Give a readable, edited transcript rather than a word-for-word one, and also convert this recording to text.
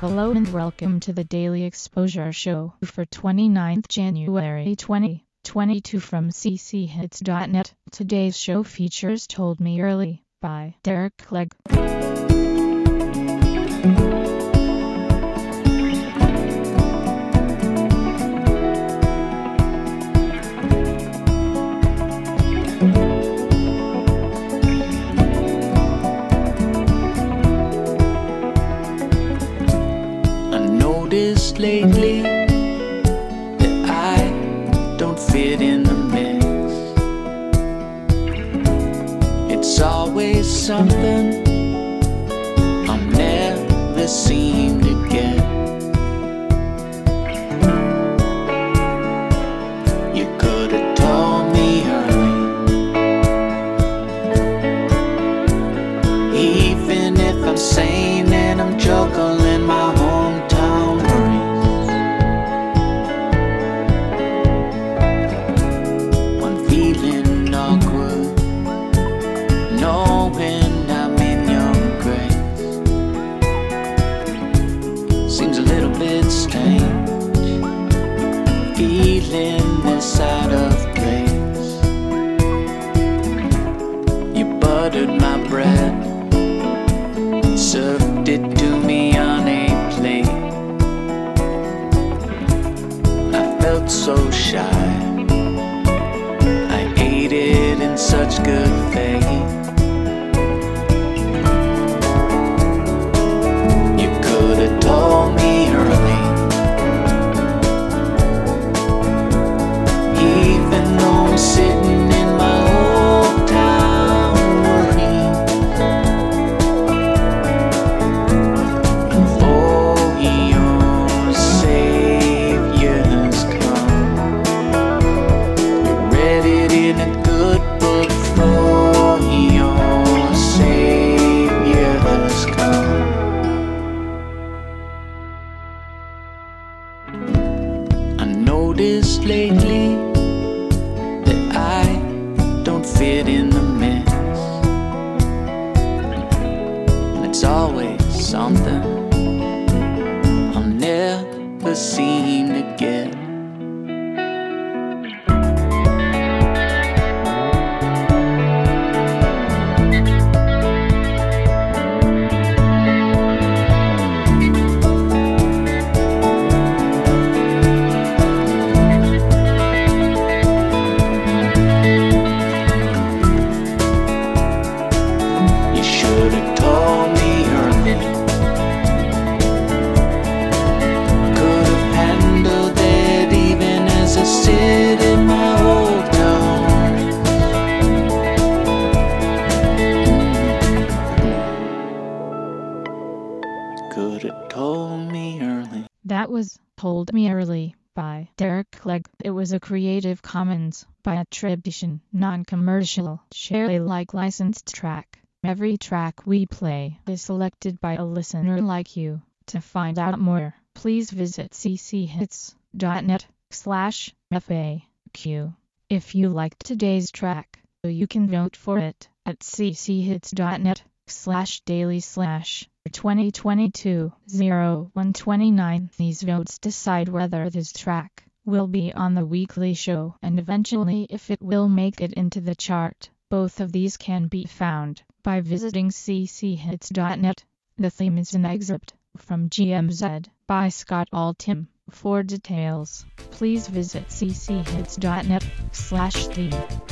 Hello and welcome to the Daily Exposure Show for 29th January 2022 from cchits.net. Today's show features Told Me Early by Derek Clegg. Noticed lately that I don't fit in the mix. It's always something I'll never seem to get. You could have told me early, even if I'm sane and I'm juggling my hometown breeze. One feeling awkward, knowing I'm in your grace. Seems a little bit strange, feeling this out of place. You buttered my bread, served it to me on a plate. I felt so shy, I ate it in such good faith. You could have told me early, even though I'm sitting in my old town worry. For your Savior's come, you read it in a good book. For your Savior's come. I noticed lately that I don't fit in the mix, and it's always something I'll never seem to get. You should have told me early, could have handled it even as I sit in my old town. Could have told me early. That was Told Me Early by Derek Clegg. It was a Creative Commons by attribution, non-commercial, share Alike licensed track. Every track we play is selected by a listener like you. To find out more, please visit cchits.net/FAQ. If you liked today's track, you can vote for it at cchits.net/daily/2022-0129. These votes decide whether this track will be on the weekly show and eventually if it will make it into the chart. Both of these can be found by visiting cchits.net. The theme is an excerpt from GMZ by Scott Altham. For details, please visit cchits.net/theme.